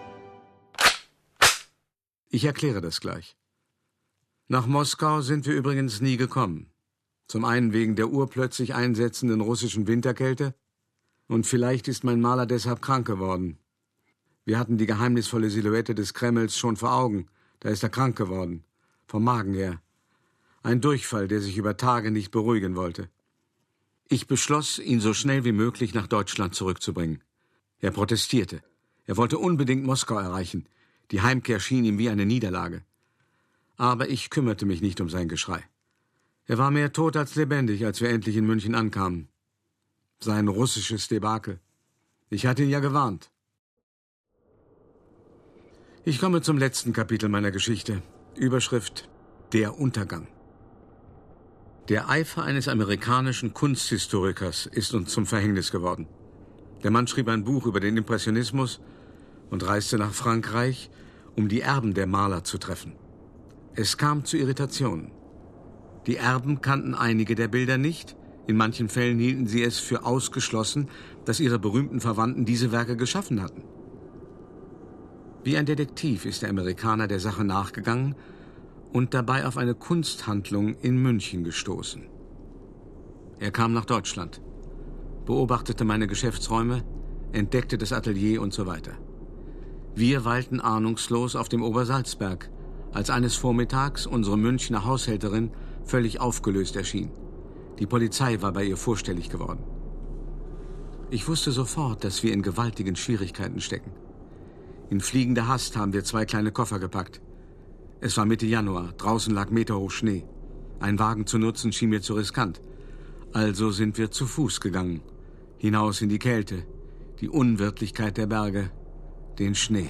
Speaker 1: Ich erkläre das gleich. Nach Moskau sind wir übrigens nie gekommen. Zum einen wegen der urplötzlich einsetzenden russischen Winterkälte und vielleicht ist mein Maler deshalb krank geworden. Wir hatten die geheimnisvolle Silhouette des Kremls schon vor Augen, da ist er krank geworden, vom Magen her. Ein Durchfall, der sich über Tage nicht beruhigen wollte. Ich beschloss, ihn so schnell wie möglich nach Deutschland zurückzubringen. Er protestierte. Er wollte unbedingt Moskau erreichen. Die Heimkehr schien ihm wie eine Niederlage. Aber ich kümmerte mich nicht um sein Geschrei. Er war mehr tot als lebendig, als wir endlich in München ankamen. Sein russisches Debakel. Ich hatte ihn ja gewarnt. Ich komme zum letzten Kapitel meiner Geschichte. Überschrift: Der Untergang. Der Eifer eines amerikanischen Kunsthistorikers ist uns zum Verhängnis geworden. Der Mann schrieb ein Buch über den Impressionismus und reiste nach Frankreich, um die Erben der Maler zu treffen. Es kam zu Irritationen. Die Erben kannten einige der Bilder nicht. In manchen Fällen hielten sie es für ausgeschlossen, dass ihre berühmten Verwandten diese Werke geschaffen hatten. Wie ein Detektiv ist der Amerikaner der Sache nachgegangen und dabei auf eine Kunsthandlung in München gestoßen. Er kam nach Deutschland, beobachtete meine Geschäftsräume, entdeckte das Atelier und so weiter. Wir weilten ahnungslos auf dem Obersalzberg, als eines Vormittags unsere Münchner Haushälterin völlig aufgelöst erschien. Die Polizei war bei ihr vorstellig geworden. Ich wusste sofort, dass wir in gewaltigen Schwierigkeiten stecken. In fliegender Hast haben wir zwei kleine Koffer gepackt. Es war Mitte Januar, draußen lag meterhoch Schnee. Ein Wagen zu nutzen schien mir zu riskant. Also sind wir zu Fuß gegangen, hinaus in die Kälte, die Unwirtlichkeit der Berge, den Schnee.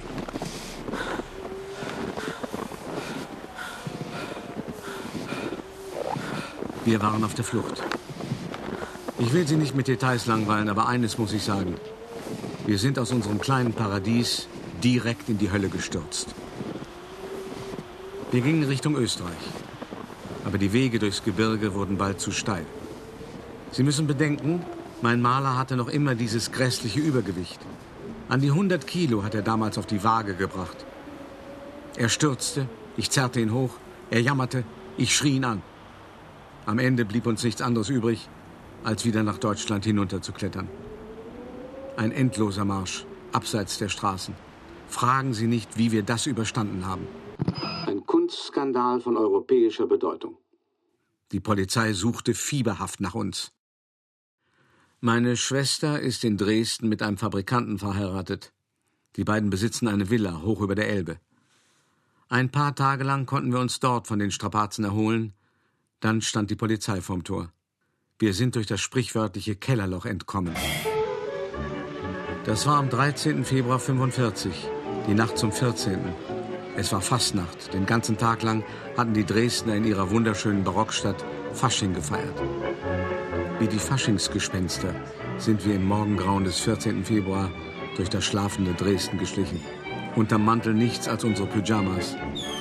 Speaker 1: Wir waren auf der Flucht. Ich will Sie nicht mit Details langweilen, aber eines muss ich sagen. Wir sind aus unserem kleinen Paradies direkt in die Hölle gestürzt. Wir gingen Richtung Österreich, aber die Wege durchs Gebirge wurden bald zu steil. Sie müssen bedenken, mein Maler hatte noch immer dieses grässliche Übergewicht. An die hundert Kilo hat er damals auf die Waage gebracht. Er stürzte, ich zerrte ihn hoch, er jammerte, ich schrie ihn an. Am Ende blieb uns nichts anderes übrig, als wieder nach Deutschland hinunterzuklettern. Ein endloser Marsch, abseits der Straßen. Fragen Sie nicht, wie wir das überstanden haben. Ein Kunstskandal von europäischer Bedeutung. Die Polizei suchte fieberhaft nach uns. Meine Schwester ist in Dresden mit einem Fabrikanten verheiratet. Die beiden besitzen eine Villa hoch über der Elbe. Ein paar Tage lang konnten wir uns dort von den Strapazen erholen. Dann stand die Polizei vorm Tor. Wir sind durch das sprichwörtliche Kellerloch entkommen. Das war am dreizehnten Februar fünfundvierzig, die Nacht zum vierzehnten Es war Fastnacht. Den ganzen Tag lang hatten die Dresdner in ihrer wunderschönen Barockstadt Fasching gefeiert. Wie die Faschingsgespenster sind wir im Morgengrauen des vierzehnten Februar durch das schlafende Dresden geschlichen. Unterm Mantel nichts als unsere Pyjamas.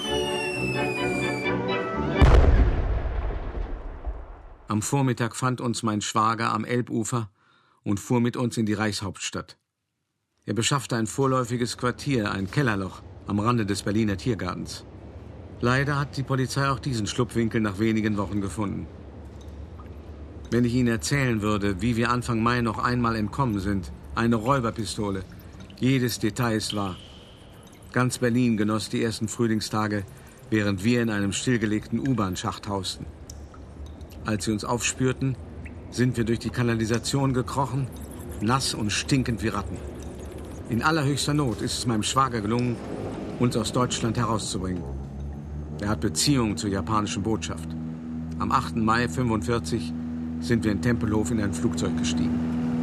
Speaker 1: Am Vormittag fand uns mein Schwager am Elbufer und fuhr mit uns in die Reichshauptstadt. Er beschaffte ein vorläufiges Quartier, ein Kellerloch, am Rande des Berliner Tiergartens. Leider hat die Polizei auch diesen Schlupfwinkel nach wenigen Wochen gefunden. Wenn ich Ihnen erzählen würde, wie wir Anfang Mai noch einmal entkommen sind, eine Räuberpistole, jedes Detail ist wahr. Ganz Berlin genoss die ersten Frühlingstage, während wir in einem stillgelegten U-Bahn-Schacht hausten. Als sie uns aufspürten, sind wir durch die Kanalisation gekrochen, nass und stinkend wie Ratten. In allerhöchster Not ist es meinem Schwager gelungen, uns aus Deutschland herauszubringen. Er hat Beziehungen zur japanischen Botschaft. Am achten Mai fünfundvierzig sind wir in Tempelhof in ein Flugzeug gestiegen.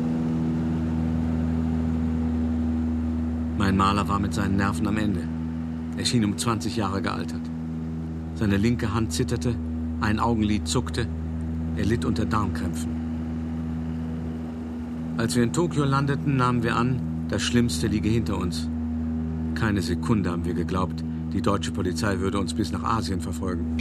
Speaker 1: Mein Maler war mit seinen Nerven am Ende. Er schien um zwanzig Jahre gealtert. Seine linke Hand zitterte, ein Augenlid zuckte, er litt unter Darmkrämpfen. Als wir in Tokio landeten, nahmen wir an, das Schlimmste liege hinter uns. Keine Sekunde haben wir geglaubt, die deutsche Polizei würde uns bis nach Asien verfolgen.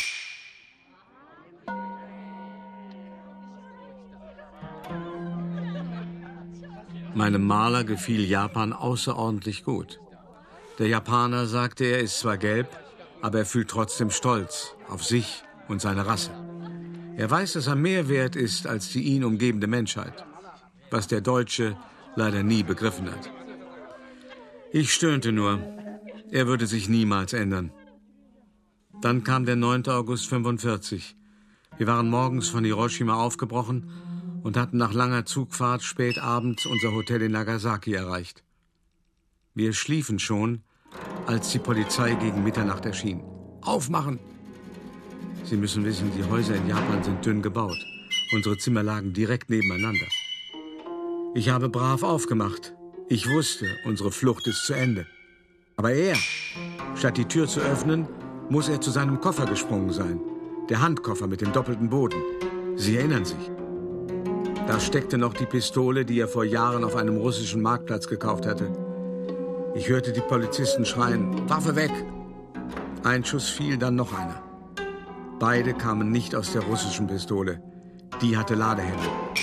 Speaker 1: Meinem Maler gefiel Japan außerordentlich gut. Der Japaner sagte, er ist zwar gelb, aber er fühlt trotzdem Stolz auf sich und seine Rasse. Er weiß, dass er mehr wert ist als die ihn umgebende Menschheit, was der Deutsche leider nie begriffen hat. Ich stöhnte nur, er würde sich niemals ändern. Dann kam der neunte August fünfundvierzig. Wir waren morgens von Hiroshima aufgebrochen und hatten nach langer Zugfahrt spät abends unser Hotel in Nagasaki erreicht. Wir schliefen schon, als die Polizei gegen Mitternacht erschien. Aufmachen! Sie müssen wissen, die Häuser in Japan sind dünn gebaut. Unsere Zimmer lagen direkt nebeneinander. Ich habe brav aufgemacht. Ich wusste, unsere Flucht ist zu Ende. Aber er, statt die Tür zu öffnen, muss er zu seinem Koffer gesprungen sein. Der Handkoffer mit dem doppelten Boden. Sie erinnern sich. Da steckte noch die Pistole, die er vor Jahren auf einem russischen Marktplatz gekauft hatte. Ich hörte die Polizisten schreien, Waffe weg! Ein Schuss fiel, dann noch einer. Beide kamen nicht aus der russischen Pistole. Die hatte Ladehände.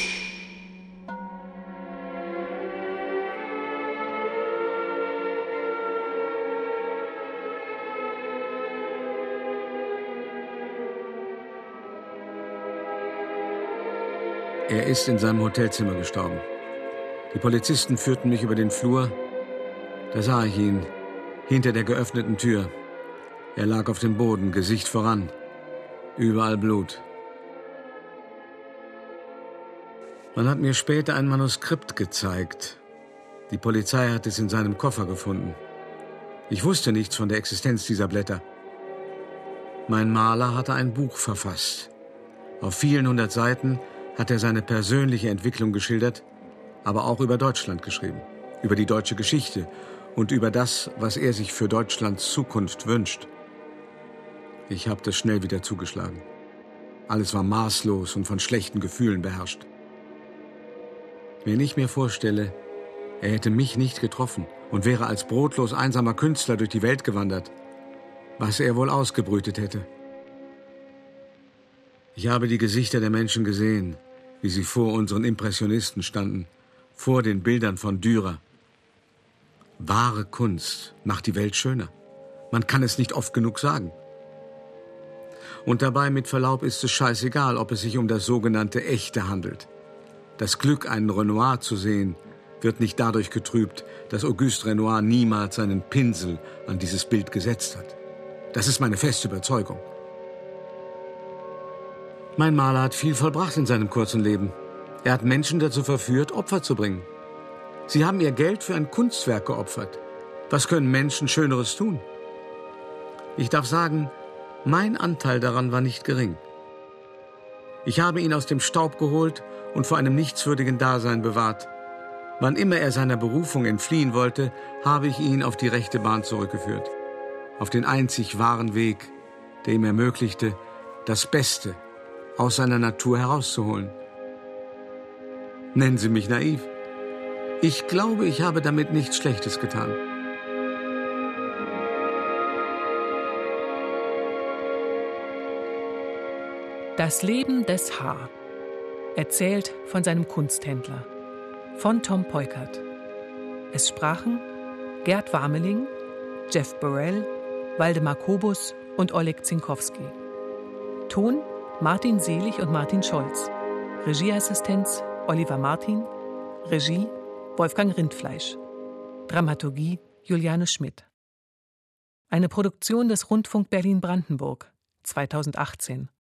Speaker 1: Er ist in seinem Hotelzimmer gestorben. Die Polizisten führten mich über den Flur. Da sah ich ihn, hinter der geöffneten Tür. Er lag auf dem Boden, Gesicht voran. Überall Blut. Man hat mir später ein Manuskript gezeigt. Die Polizei hat es in seinem Koffer gefunden. Ich wusste nichts von der Existenz dieser Blätter. Mein Maler hatte ein Buch verfasst. Auf vielen hundert Seiten hat er seine persönliche Entwicklung geschildert, aber auch über Deutschland geschrieben, über die deutsche Geschichte und über das, was er sich für Deutschlands Zukunft wünscht. Ich habe das schnell wieder zugeschlagen. Alles war maßlos und von schlechten Gefühlen beherrscht. Wenn ich mir vorstelle, er hätte mich nicht getroffen und wäre als brotlos einsamer Künstler durch die Welt gewandert, was er wohl ausgebrütet hätte. Ich habe die Gesichter der Menschen gesehen, wie sie vor unseren Impressionisten standen, vor den Bildern von Dürer. Wahre Kunst macht die Welt schöner. Man kann es nicht oft genug sagen. Und dabei, mit Verlaub, ist es scheißegal, ob es sich um das sogenannte Echte handelt. Das Glück, einen Renoir zu sehen, wird nicht dadurch getrübt, dass Auguste Renoir niemals seinen Pinsel an dieses Bild gesetzt hat. Das ist meine feste Überzeugung. Mein Maler hat viel vollbracht in seinem kurzen Leben. Er hat Menschen dazu verführt, Opfer zu bringen. Sie haben ihr Geld für ein Kunstwerk geopfert. Was können Menschen Schöneres tun? Ich darf sagen, mein Anteil daran war nicht gering. Ich habe ihn aus dem Staub geholt und vor einem nichtswürdigen Dasein bewahrt. Wann immer er seiner Berufung entfliehen wollte, habe ich ihn auf die rechte Bahn zurückgeführt. Auf den einzig wahren Weg, der ihm ermöglichte, das Beste aus seiner Natur herauszuholen. Nennen Sie mich naiv. Ich glaube, ich habe damit nichts Schlechtes getan.
Speaker 2: Das Leben des H. Erzählt von seinem Kunsthändler. Von Tom Peukert. Es sprachen Gerd Warmeling, Jeff Burrell, Waldemar Kobus und Oleg Zinkowski. Ton Martin Selig und Martin Scholz. Regieassistenz Oliver Martin. Regie Wolfgang Rindfleisch. Dramaturgie Juliane Schmidt. Eine Produktion des Rundfunk Berlin-Brandenburg zweitausendachtzehn.